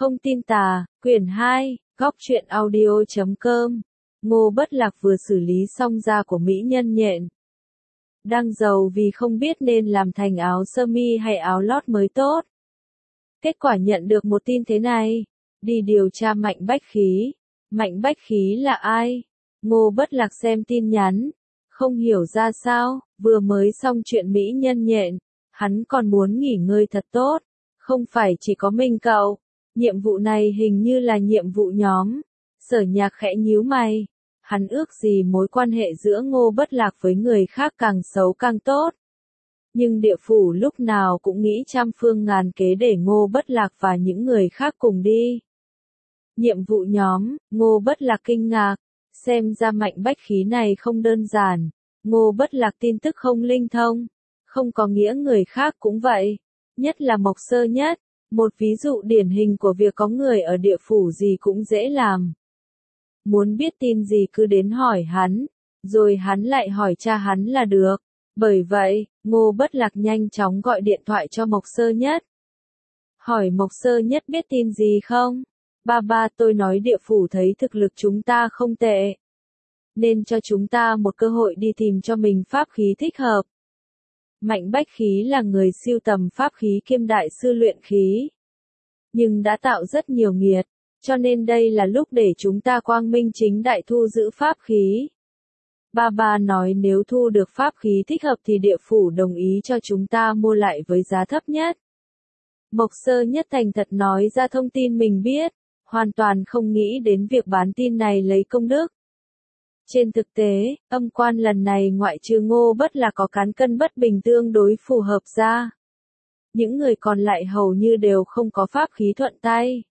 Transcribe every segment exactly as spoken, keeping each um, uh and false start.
Không tin tà, quyển hai, góc truyện audio chấm com. Ngô Bất Lạc vừa xử lý xong da của mỹ nhân nhện. Đang giàu vì không biết nên làm thành áo sơ mi hay áo lót mới tốt. Kết quả nhận được một tin thế này. Đi điều tra Mạnh Bách Khí. Mạnh Bách Khí là ai? Ngô Bất Lạc xem tin nhắn. Không hiểu ra sao, vừa mới xong chuyện mỹ nhân nhện. Hắn còn muốn nghỉ ngơi thật tốt. Không phải chỉ có mình cậu. Nhiệm vụ này hình như là nhiệm vụ nhóm. Sở Nhạc khẽ nhíu mày. Hắn ước gì mối quan hệ giữa Ngô Bất Lạc với người khác càng xấu càng tốt. Nhưng địa phủ lúc nào cũng nghĩ trăm phương ngàn kế để Ngô Bất Lạc và những người khác cùng đi. Nhiệm vụ nhóm, Ngô Bất Lạc kinh ngạc. Xem ra Mạnh Bách Khí này không đơn giản. Ngô Bất Lạc tin tức không linh thông. Không có nghĩa người khác cũng vậy. Nhất là Mộc Sơ Nhất. Một ví dụ điển hình của việc có người ở địa phủ gì cũng dễ làm. Muốn biết tin gì cứ đến hỏi hắn, rồi hắn lại hỏi cha hắn là được. Bởi vậy, Ngô Bất Lạc nhanh chóng gọi điện thoại cho Mộc Sơ Nhất. Hỏi Mộc Sơ Nhất biết tin gì không? Ba ba tôi nói địa phủ thấy thực lực chúng ta không tệ. Nên cho chúng ta một cơ hội đi tìm cho mình pháp khí thích hợp. Mạnh Bách Khí là người siêu tầm pháp khí kiêm đại sư luyện khí. Nhưng đã tạo rất nhiều nghiệt, cho nên đây là lúc để chúng ta quang minh chính đại thu giữ pháp khí. Ba ba nói nếu thu được pháp khí thích hợp thì địa phủ đồng ý cho chúng ta mua lại với giá thấp nhất. Mộc Sơ Nhất thành thật nói ra thông tin mình biết, hoàn toàn không nghĩ đến việc bán tin này lấy công đức. Trên thực tế, âm quan lần này ngoại trừ Ngô Bất Lạc có cán cân bất bình tương đối phù hợp ra. Những người còn lại hầu như đều không có pháp khí thuận tay.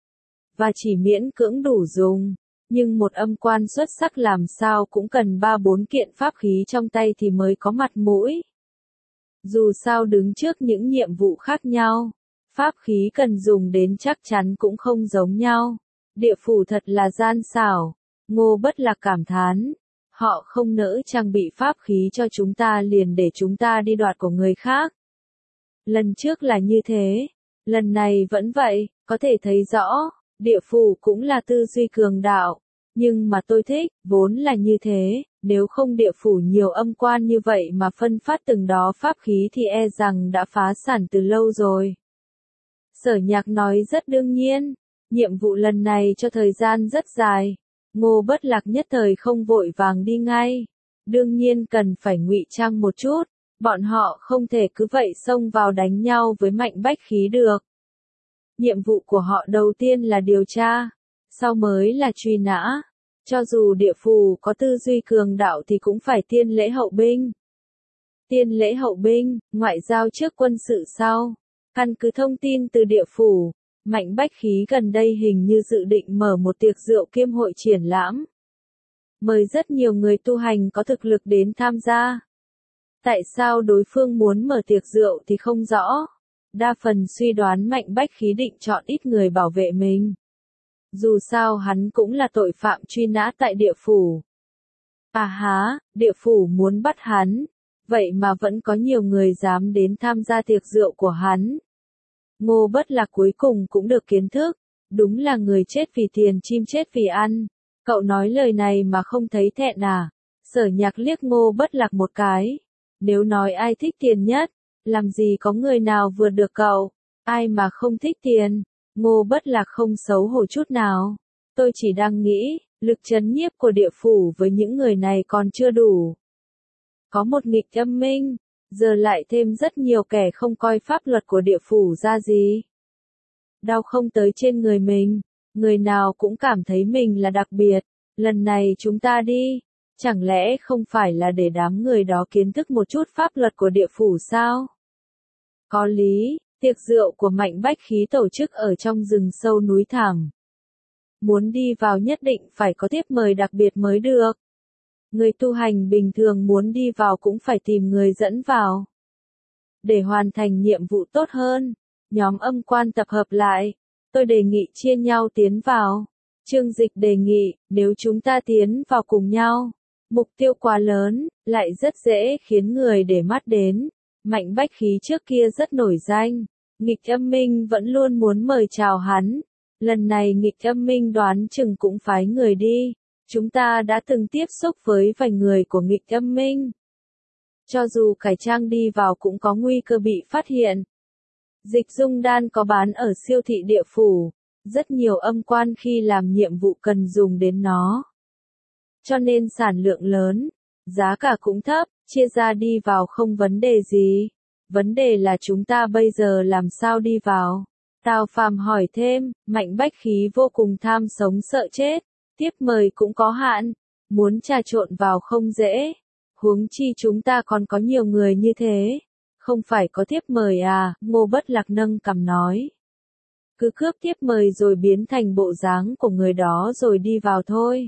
Và chỉ miễn cưỡng đủ dùng. Nhưng một âm quan xuất sắc làm sao cũng cần ba bốn kiện pháp khí trong tay thì mới có mặt mũi. Dù sao đứng trước những nhiệm vụ khác nhau, pháp khí cần dùng đến chắc chắn cũng không giống nhau. Địa phủ thật là gian xảo. Ngô Bất Lạc cảm thán. Họ không nỡ trang bị pháp khí cho chúng ta liền để chúng ta đi đoạt của người khác. Lần trước là như thế. Lần này vẫn vậy, có thể thấy rõ, địa phủ cũng là tư duy cường đạo. Nhưng mà tôi thích, vốn là như thế, nếu không địa phủ nhiều âm quan như vậy mà phân phát từng đó pháp khí thì e rằng đã phá sản từ lâu rồi. Sở Nhạc nói rất đương nhiên, nhiệm vụ lần này cho thời gian rất dài. Ngô Bất Lạc nhất thời không vội vàng đi ngay. Đương nhiên cần phải ngụy trang một chút, bọn họ không thể cứ vậy xông vào đánh nhau với Mạnh Bách Khí được. Nhiệm vụ của họ đầu tiên là điều tra, sau mới là truy nã. Cho dù địa phủ có tư duy cường đạo thì cũng phải tiên lễ hậu binh. Tiên lễ hậu binh, ngoại giao trước quân sự sau. Căn cứ thông tin từ địa phủ, Mạnh Bách Khí gần đây hình như dự định mở một tiệc rượu kiêm hội triển lãm. Mời rất nhiều người tu hành có thực lực đến tham gia. Tại sao đối phương muốn mở tiệc rượu thì không rõ. Đa phần suy đoán Mạnh Bách Khí định chọn ít người bảo vệ mình. Dù sao hắn cũng là tội phạm truy nã tại địa phủ. À há, địa phủ muốn bắt hắn. Vậy mà vẫn có nhiều người dám đến tham gia tiệc rượu của hắn. Ngô Bất Lạc cuối cùng cũng được kiến thức. Đúng là người chết vì tiền chim chết vì ăn. Cậu nói lời này mà không thấy thẹn à? Sở Nhạc liếc Ngô Bất Lạc một cái. Nếu nói ai thích tiền nhất, làm gì có người nào vượt được cậu? Ai mà không thích tiền? Ngô Bất Lạc không xấu hổ chút nào. Tôi chỉ đang nghĩ, lực trấn nhiếp của địa phủ với những người này còn chưa đủ. Có một nghịch âm minh, giờ lại thêm rất nhiều kẻ không coi pháp luật của địa phủ ra gì. Đau không tới trên người mình, người nào cũng cảm thấy mình là đặc biệt. Lần này chúng ta đi, chẳng lẽ không phải là để đám người đó kiến thức một chút pháp luật của địa phủ sao? Có lý, tiệc rượu của Mạnh Bách Khí tổ chức ở trong rừng sâu núi thẳm. Muốn đi vào nhất định phải có thiếp mời đặc biệt mới được. Người tu hành bình thường muốn đi vào cũng phải tìm người dẫn vào. Để hoàn thành nhiệm vụ tốt hơn, nhóm âm quan tập hợp lại. Tôi đề nghị chia nhau tiến vào. Trương Dịch đề nghị, nếu chúng ta tiến vào cùng nhau, mục tiêu quá lớn, lại rất dễ khiến người để mắt đến. Mạnh Bách Khí trước kia rất nổi danh, nghịch âm minh vẫn luôn muốn mời chào hắn, Lần này nghịch âm minh đoán chừng cũng phái người đi. Chúng ta đã từng tiếp xúc với vài người của nghịch âm minh. Cho dù cải trang đi vào cũng có nguy cơ bị phát hiện. Dịch dung đan có bán ở siêu thị địa phủ. Rất nhiều âm quan khi làm nhiệm vụ cần dùng đến nó. Cho nên sản lượng lớn, giá cả cũng thấp, chia ra đi vào không vấn đề gì. Vấn đề là chúng ta bây giờ làm sao đi vào. Tào Phàm hỏi thêm, Mạnh Bách Khí vô cùng tham sống sợ chết, tiếp mời cũng có hạn, muốn trà trộn vào không dễ. Huống chi chúng ta còn có nhiều người như thế, không phải có tiếp mời à, Ngô Bất Lạc nâng cằm nói. Cứ cướp tiếp mời rồi biến thành bộ dáng của người đó rồi đi vào thôi.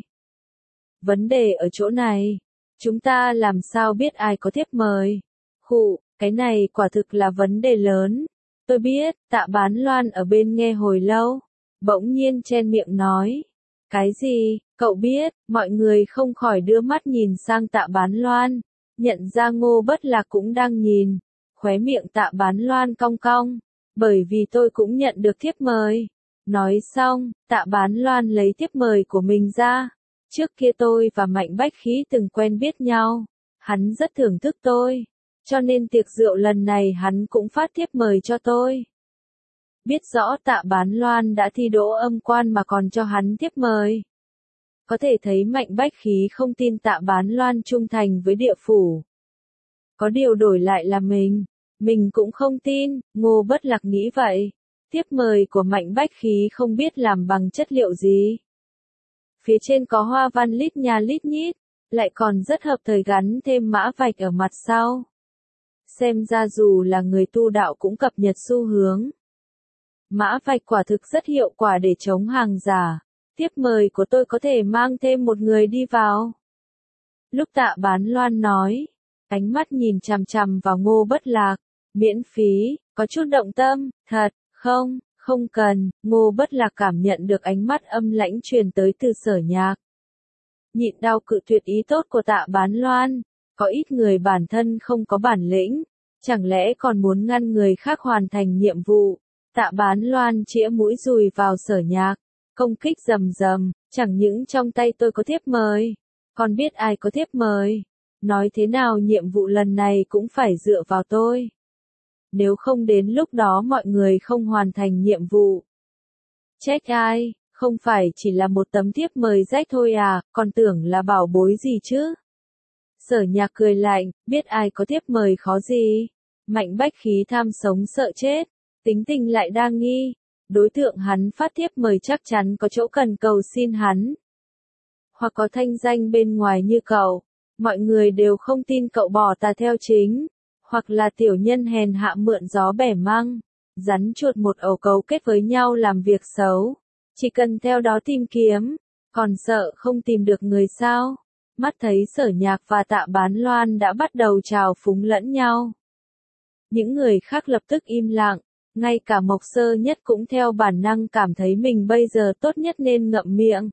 Vấn đề ở chỗ này, chúng ta làm sao biết ai có tiếp mời? Khụ, cái này quả thực là vấn đề lớn. Tôi biết, Tạ Bán Loan ở bên nghe hồi lâu, bỗng nhiên chen miệng nói. Cái gì, cậu biết, mọi người không khỏi đưa mắt nhìn sang Tạ Bán Loan, nhận ra Ngô Bất Lạc cũng đang nhìn, khóe miệng Tạ Bán Loan cong cong, bởi vì tôi cũng nhận được thiếp mời. Nói xong, Tạ Bán Loan lấy thiếp mời của mình ra, trước kia tôi và Mạnh Bách Khí từng quen biết nhau, hắn rất thưởng thức tôi. Cho nên tiệc rượu lần này hắn cũng phát thiếp mời cho tôi. Biết rõ Tạ Bán Loan đã thi đỗ âm quan mà còn cho hắn thiếp mời. Có thể thấy Mạnh Bách Khí không tin Tạ Bán Loan trung thành với địa phủ. Có điều đổi lại là mình, mình cũng không tin, Ngô Bất Lạc nghĩ vậy. Thiếp mời của Mạnh Bách Khí không biết làm bằng chất liệu gì. Phía trên có hoa văn lít nha lít nhít, lại còn rất hợp thời gắn thêm mã vạch ở mặt sau. Xem ra dù là người tu đạo cũng cập nhật xu hướng. Mã vạch quả thực rất hiệu quả để chống hàng giả. Tiếp mời của tôi có thể mang thêm một người đi vào. Lúc Tạ Bán Loan nói, ánh mắt nhìn chằm chằm vào Ngô Bất Lạc, miễn phí, có chút động tâm, thật, không, không cần, Ngô Bất Lạc cảm nhận được ánh mắt âm lãnh truyền tới từ Sở Nhạc. Nhịn đau cự tuyệt ý tốt của Tạ Bán Loan. Có ít người bản thân không có bản lĩnh, chẳng lẽ còn muốn ngăn người khác hoàn thành nhiệm vụ. Tạ Bán Loan chĩa mũi dùi vào Sở Nhạc, công kích rầm rầm, chẳng những trong tay tôi có thiếp mời, còn biết ai có thiếp mời. Nói thế nào nhiệm vụ lần này cũng phải dựa vào tôi. Nếu không đến lúc đó mọi người không hoàn thành nhiệm vụ. Trách ai, không phải chỉ là một tấm thiếp mời rách thôi à, còn tưởng là bảo bối gì chứ. Sở Nhạc cười lạnh, biết ai có thiếp mời khó gì. Mạnh Bách Khí tham sống sợ chết, tính tình lại đa nghi. Đối tượng hắn phát thiếp mời chắc chắn có chỗ cần cầu xin hắn. Hoặc có thanh danh bên ngoài như cậu. Mọi người đều không tin cậu bỏ tà theo chính. Hoặc là tiểu nhân hèn hạ mượn gió bẻ măng. Rắn chuột một ổ cấu kết với nhau làm việc xấu. Chỉ cần theo đó tìm kiếm. Còn sợ không tìm được người sao? Mắt thấy Sở Nhạc và Tạ Bán Loan đã bắt đầu trào phúng lẫn nhau. Những người khác lập tức im lặng, ngay cả Mộc Sơ Nhất cũng theo bản năng cảm thấy mình bây giờ tốt nhất nên ngậm miệng.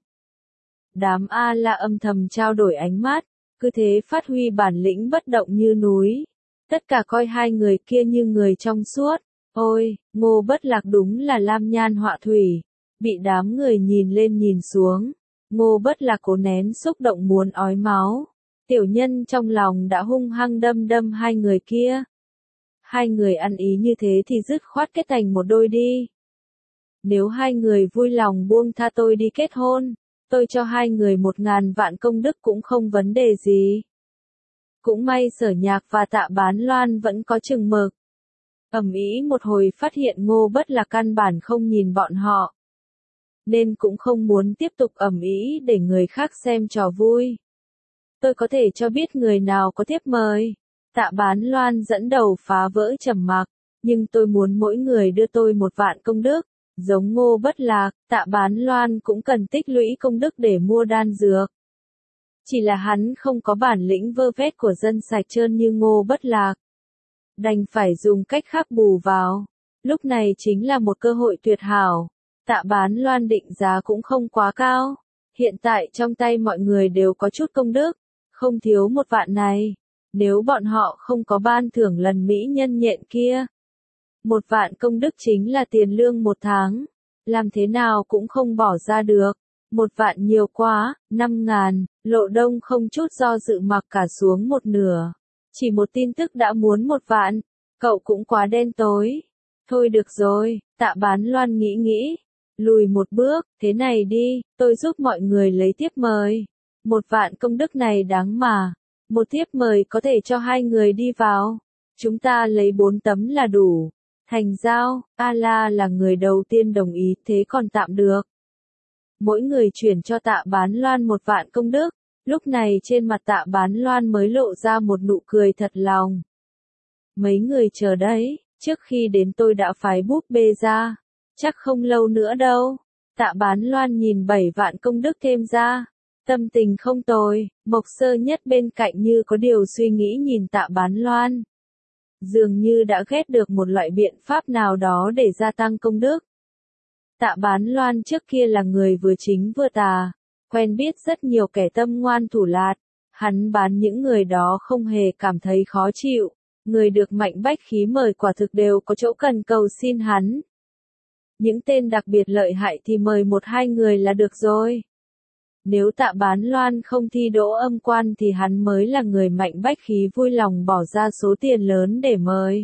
Đám A La âm thầm trao đổi ánh mắt, cứ thế phát huy bản lĩnh bất động như núi. Tất cả coi hai người kia như người trong suốt. Ôi, Ngô Bất Lạc đúng là lam nhan họa thủy, bị đám người nhìn lên nhìn xuống. Ngô Bất Lạc cố nén xúc động muốn ói máu. Tiểu nhân trong lòng đã hung hăng đâm đâm hai người kia. Hai người ăn ý như thế thì dứt khoát kết thành một đôi đi. Nếu hai người vui lòng buông tha tôi đi kết hôn, tôi cho hai người một ngàn vạn công đức cũng không vấn đề gì. Cũng may Sở Nhạc và Tạ Bán Loan vẫn có chừng mực. Ầm ĩ một hồi phát hiện Ngô Bất Lạc căn bản không nhìn bọn họ. Nên cũng không muốn tiếp tục ầm ĩ để người khác xem trò vui. Tôi có thể cho biết người nào có thiếp mời. Tạ Bán Loan dẫn đầu phá vỡ trầm mặc, nhưng tôi muốn mỗi người đưa tôi một vạn công đức. Giống Ngô Bất Lạc, Tạ Bán Loan cũng cần tích lũy công đức để mua đan dược. Chỉ là hắn không có bản lĩnh vơ vét của dân sạch trơn như Ngô Bất Lạc. Đành phải dùng cách khác bù vào. Lúc này chính là một cơ hội tuyệt hảo. Tạ Bán Loan định giá cũng không quá cao. Hiện tại trong tay mọi người đều có chút công đức, không thiếu một vạn này. Nếu bọn họ không có ban thưởng lần mỹ nhân nhện kia. Một vạn công đức chính là tiền lương một tháng. làm thế nào cũng không bỏ ra được. Một vạn nhiều quá, năm ngàn, Lộ Đông không chút do dự mặc cả xuống một nửa. Chỉ một tin tức đã muốn một vạn, cậu cũng quá đen tối. Thôi được rồi, Tạ Bán Loan nghĩ nghĩ, lùi một bước, thế này đi, tôi giúp mọi người lấy thiếp mời. Một vạn công đức này đáng mà, một thiếp mời có thể cho hai người đi vào. Chúng ta lấy bốn tấm là đủ. Thành giao, A-la là người đầu tiên đồng ý, thế còn tạm được. Mỗi người chuyển cho Tạ Bán Loan một vạn công đức, lúc này trên mặt Tạ Bán Loan mới lộ ra một nụ cười thật lòng. Mấy người chờ đấy, trước khi đến tôi đã phái búp bê ra, chắc không lâu nữa đâu. Tạ Bán Loan nhìn bảy vạn công đức thêm ra, tâm tình không tồi. Mộc Sơ Nhất bên cạnh như có điều suy nghĩ nhìn Tạ Bán Loan. Dường như đã ghét được một loại biện pháp nào đó để gia tăng công đức. Tạ Bán Loan trước kia là người vừa chính vừa tà, quen biết rất nhiều kẻ tâm ngoan thủ lạt, hắn bán những người đó không hề cảm thấy khó chịu, người được Mạnh Bách Khí mời quả thực đều có chỗ cần cầu xin hắn. Những tên đặc biệt lợi hại thì mời một hai người là được rồi. Nếu Tạ Bán Loan không thi đỗ âm quan thì hắn mới là người Mạnh Bách Khí vui lòng bỏ ra số tiền lớn để mời.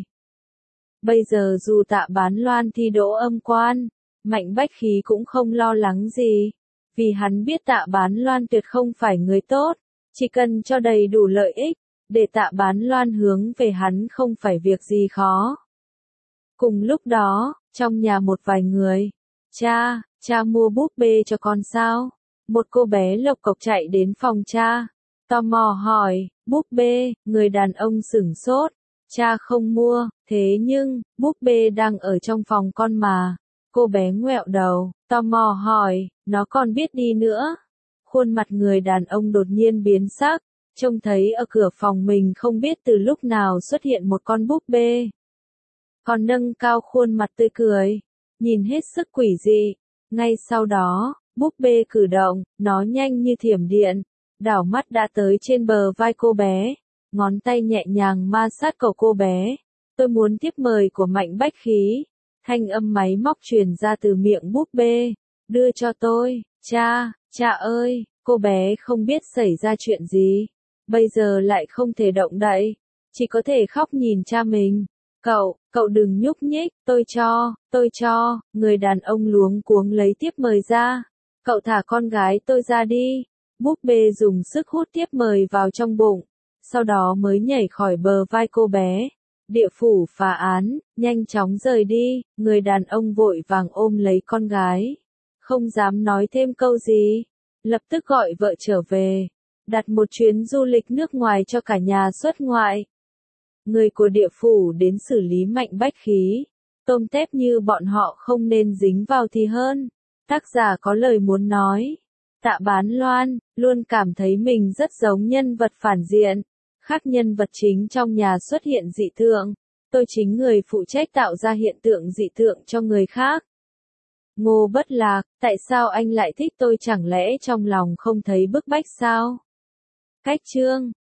Bây giờ dù Tạ Bán Loan thi đỗ âm quan, Mạnh Bách Khí cũng không lo lắng gì, vì hắn biết Tạ Bán Loan tuyệt không phải người tốt, chỉ cần cho đầy đủ lợi ích, để Tạ Bán Loan hướng về hắn không phải việc gì khó. Cùng lúc đó, trong nhà một vài người, cha, cha mua búp bê cho con sao? Một cô bé lộc cộc chạy đến phòng cha, tò mò hỏi, búp bê, người đàn ông sửng sốt, cha không mua, thế nhưng, búp bê đang ở trong phòng con mà. Cô bé ngoẹo đầu, tò mò hỏi, nó còn biết đi nữa. Khuôn mặt người đàn ông đột nhiên biến sắc, trông thấy ở cửa phòng mình không biết từ lúc nào xuất hiện một con búp bê. Còn nâng cao khuôn mặt tươi cười, nhìn hết sức quỷ dị. Ngay sau đó, búp bê cử động, nó nhanh như thiểm điện, đảo mắt đã tới trên bờ vai cô bé, ngón tay nhẹ nhàng ma sát cổ cô bé. Tôi muốn tiếp mời của Mạnh Bách Khí. Thanh âm máy móc truyền ra từ miệng búp bê, đưa cho tôi, cha, cha ơi, cô bé không biết xảy ra chuyện gì, bây giờ lại không thể động đậy, chỉ có thể khóc nhìn cha mình. Cậu, cậu đừng nhúc nhích, tôi cho, tôi cho, người đàn ông luống cuống lấy tiếp mời ra, cậu thả con gái tôi ra đi. Búp bê dùng sức hút tiếp mời vào trong bụng, sau đó mới nhảy khỏi bờ vai cô bé. Địa phủ phá án, nhanh chóng rời đi, người đàn ông vội vàng ôm lấy con gái. Không dám nói thêm câu gì, lập tức gọi vợ trở về, đặt một chuyến du lịch nước ngoài cho cả nhà xuất ngoại. Người của địa phủ đến xử lý Mạnh Bách Khí, tôm tép như bọn họ không nên dính vào thì hơn. Tác giả có lời muốn nói. Tạ Bán Loan, luôn cảm thấy mình rất giống nhân vật phản diện. Khác nhân vật chính trong nhà xuất hiện dị tượng, tôi chính người phụ trách tạo ra hiện tượng dị tượng cho người khác. Ngô Bất Lạc, tại sao anh lại thích tôi, chẳng lẽ trong lòng không thấy bức bách sao? Cách chương